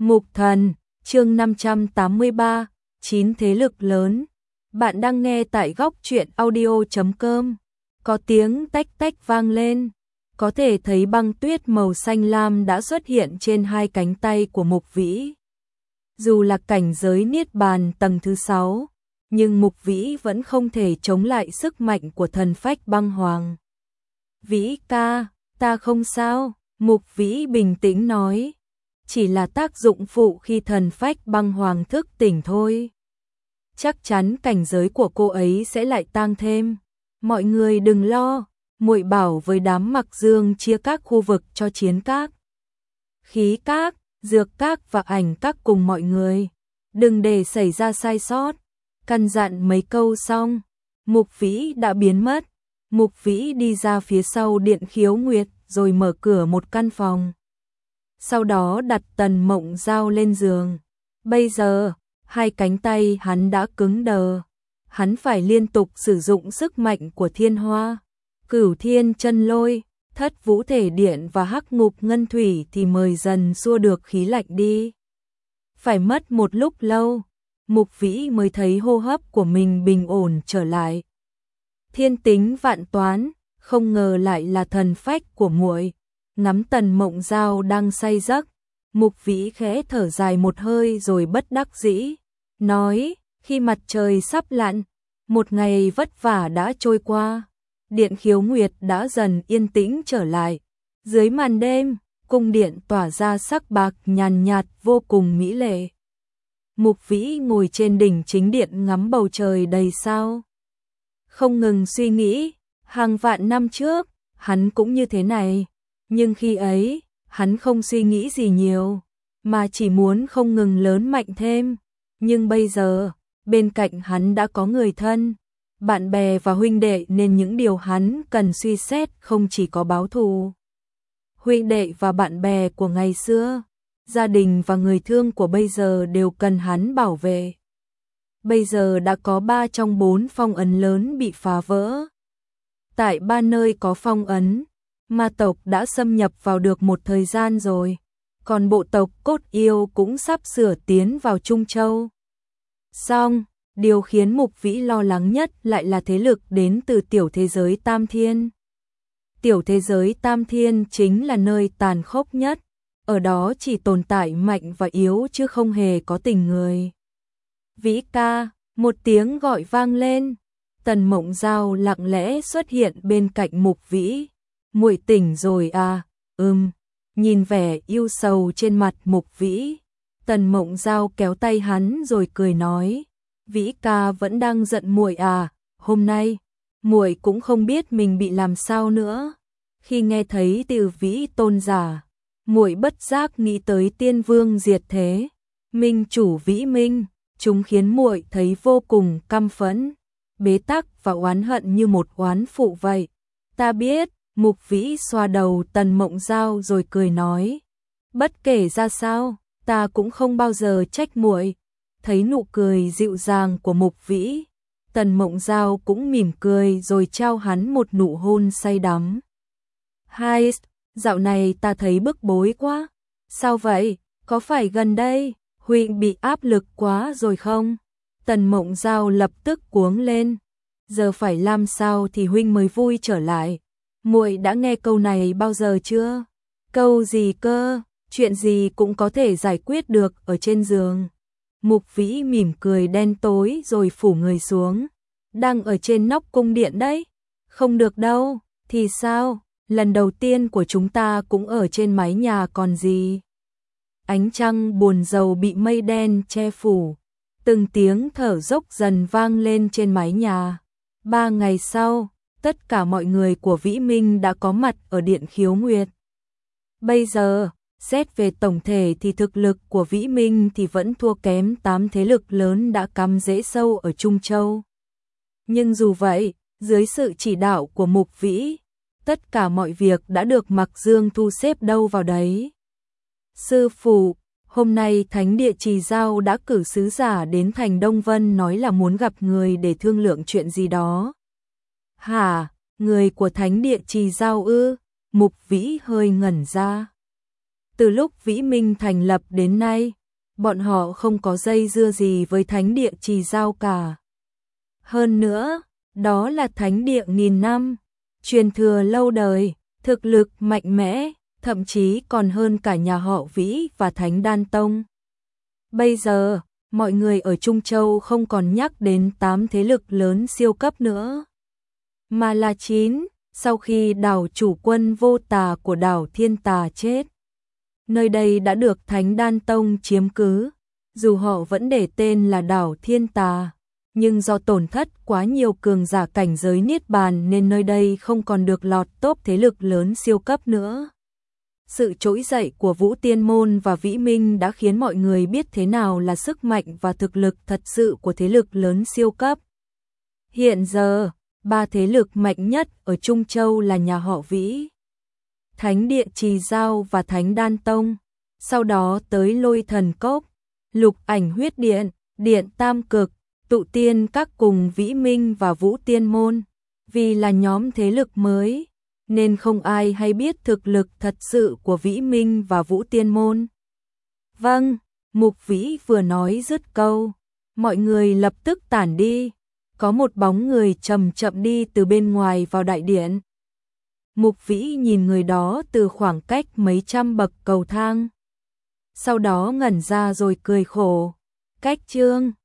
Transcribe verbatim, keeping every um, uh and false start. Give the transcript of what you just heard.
Mục Thần, chương năm trăm tám mươi ba, chín thế lực lớn. Bạn đang nghe tại góc truyện audio chấm com. Có tiếng tách tách vang lên, có thể thấy băng tuyết màu xanh lam đã xuất hiện trên hai cánh tay của Mục Vĩ. Dù là cảnh giới niết bàn tầng thứ sáu, nhưng Mục Vĩ vẫn không thể chống lại sức mạnh của thần phách băng hoàng. Vĩ ca, ta không sao, Mục Vĩ bình tĩnh nói. Chỉ là tác dụng phụ khi thần phách băng hoàng thức tỉnh thôi. Chắc chắn cảnh giới của cô ấy sẽ lại tăng thêm. Mọi người đừng lo, muội bảo với đám Mặc Dương chia các khu vực cho chiến các, khí các, dược các và ảnh các cùng mọi người. Đừng để xảy ra sai sót. Căn dặn mấy câu xong, Mục Vĩ đã biến mất. Mục Vĩ đi ra phía sau Điện Khiếu Nguyệt rồi mở cửa một căn phòng. Sau đó đặt Tần Mộng Giao lên giường. Bây giờ, hai cánh tay hắn đã cứng đờ. Hắn phải liên tục sử dụng sức mạnh của thiên hoa, Cửu Thiên Chân Lôi, Thất Vũ Thể Điện và Hắc Ngục Ngân Thủy thì mời dần xua được khí lạnh đi. Phải mất một lúc lâu, Mục Vĩ mới thấy hô hấp của mình bình ổn trở lại. Thiên tính vạn toán, không ngờ lại là thần phách của muội. Ngắm Tần Mộng Giao đang say giấc, Mục Vĩ khẽ thở dài một hơi rồi bất đắc dĩ, nói, khi mặt trời sắp lặn, một ngày vất vả đã trôi qua, Điện Khiếu Nguyệt đã dần yên tĩnh trở lại. Dưới màn đêm, cung điện tỏa ra sắc bạc nhàn nhạt vô cùng mỹ lệ. Mục Vĩ ngồi trên đỉnh chính điện ngắm bầu trời đầy sao. Không ngừng suy nghĩ, hàng vạn năm trước, hắn cũng như thế này. Nhưng khi ấy, hắn không suy nghĩ gì nhiều, mà chỉ muốn không ngừng lớn mạnh thêm. Nhưng bây giờ, bên cạnh hắn đã có người thân, bạn bè và huynh đệ nên những điều hắn cần suy xét không chỉ có báo thù. Huynh đệ và bạn bè của ngày xưa, gia đình và người thương của bây giờ đều cần hắn bảo vệ. Bây giờ đã có ba trong bốn phong ấn lớn bị phá vỡ. Tại ba nơi có phong ấn, ma tộc đã xâm nhập vào được một thời gian rồi, còn bộ tộc Cốt Yêu cũng sắp sửa tiến vào Trung Châu. Song, điều khiến Mục Vĩ lo lắng nhất lại là thế lực đến từ tiểu thế giới Tam Thiên. Tiểu thế giới Tam Thiên chính là nơi tàn khốc nhất, ở đó chỉ tồn tại mạnh và yếu chứ không hề có tình người. Vĩ ca, một tiếng gọi vang lên, Tần Mộng Giao lặng lẽ xuất hiện bên cạnh Mục Vĩ. Muội tỉnh rồi à? Ừm. Nhìn vẻ yêu sầu trên mặt Mục Vĩ, Tần Mộng Giao kéo tay hắn rồi cười nói, Vĩ ca vẫn đang giận muội à? Hôm nay, muội cũng không biết mình bị làm sao nữa. Khi nghe thấy từ Vĩ tôn giả, muội bất giác nghĩ tới Tiên Vương diệt thế, Minh chủ Vĩ Minh, chúng khiến muội thấy vô cùng căm phẫn, bế tắc và oán hận như một oán phụ vậy. Ta biết. Mục Vĩ xoa đầu Tần Mộng Giao rồi cười nói, bất kể ra sao, ta cũng không bao giờ trách muội. Thấy nụ cười dịu dàng của Mục Vĩ, Tần Mộng Giao cũng mỉm cười rồi trao hắn một nụ hôn say đắm. Hai, dạo này ta thấy bức bối quá. Sao vậy? Có phải gần đây huynh bị áp lực quá rồi không? Tần Mộng Giao lập tức cuống lên. Giờ phải làm sao thì huynh mới vui trở lại? Muội đã nghe câu này bao giờ chưa? Câu gì cơ? Chuyện gì cũng có thể giải quyết được ở trên giường. Mục Vĩ mỉm cười đen tối rồi phủ người xuống. Đang ở trên nóc cung điện đấy. Không được đâu. Thì sao? Lần đầu tiên của chúng ta cũng ở trên mái nhà còn gì. Ánh trăng buồn rầu bị mây đen che phủ. Từng tiếng thở dốc dần vang lên trên mái nhà. Ba ngày sau, tất cả mọi người của Vĩ Minh đã có mặt ở Điện Khiếu Nguyệt. Bây giờ, xét về tổng thể thì thực lực của Vĩ Minh thì vẫn thua kém tám thế lực lớn đã cắm rễ sâu ở Trung Châu. Nhưng dù vậy, dưới sự chỉ đạo của Mục Vĩ, tất cả mọi việc đã được Mặc Dương thu xếp đâu vào đấy. Sư phụ, hôm nay Thánh Địa Trì Giao đã cử sứ giả đến thành Đông Vân nói là muốn gặp người để thương lượng chuyện gì đó. Hả, người của Thánh Địa Trì Giao ư? Mục Vĩ hơi ngẩn ra. Từ lúc Vĩ Minh thành lập đến nay, bọn họ không có dây dưa gì với thánh địa Trì Giao cả. Hơn nữa, đó là thánh địa nghìn năm, truyền thừa lâu đời, thực lực mạnh mẽ, thậm chí còn hơn cả nhà họ Vĩ và Thánh Đan Tông. Bây giờ, mọi người ở Trung Châu không còn nhắc đến tám thế lực lớn siêu cấp nữa, mà là chín, sau khi đảo chủ quân vô tà của đảo Thiên Tà chết. Nơi đây đã được Thánh Đan Tông chiếm cứ, dù họ vẫn để tên là đảo Thiên Tà, nhưng do tổn thất quá nhiều cường giả cảnh giới Niết Bàn nên nơi đây không còn được lọt top thế lực lớn siêu cấp nữa. Sự trỗi dậy của Vũ Tiên Môn và Vĩ Minh đã khiến mọi người biết thế nào là sức mạnh và thực lực thật sự của thế lực lớn siêu cấp. Hiện giờ, ba thế lực mạnh nhất ở Trung Châu là nhà họ Vĩ, Thánh địa Trì Giao và Thánh Đan Tông, sau đó tới Lôi Thần Cốc, Lục Ảnh Huyết Điện, Điện Tam Cực, Tụ Tiên Các cùng Vĩ Minh và Vũ Tiên Môn. Vì là nhóm thế lực mới, nên không ai hay biết thực lực thật sự của Vĩ Minh và Vũ Tiên Môn. Vâng, Mục Vĩ vừa nói dứt câu, mọi người lập tức tản đi, có một bóng người chậm chậm đi từ bên ngoài vào đại điện. Mục Vĩ nhìn người đó từ khoảng cách mấy trăm bậc cầu thang. Sau đó ngẩn ra rồi cười khổ. Cách Trương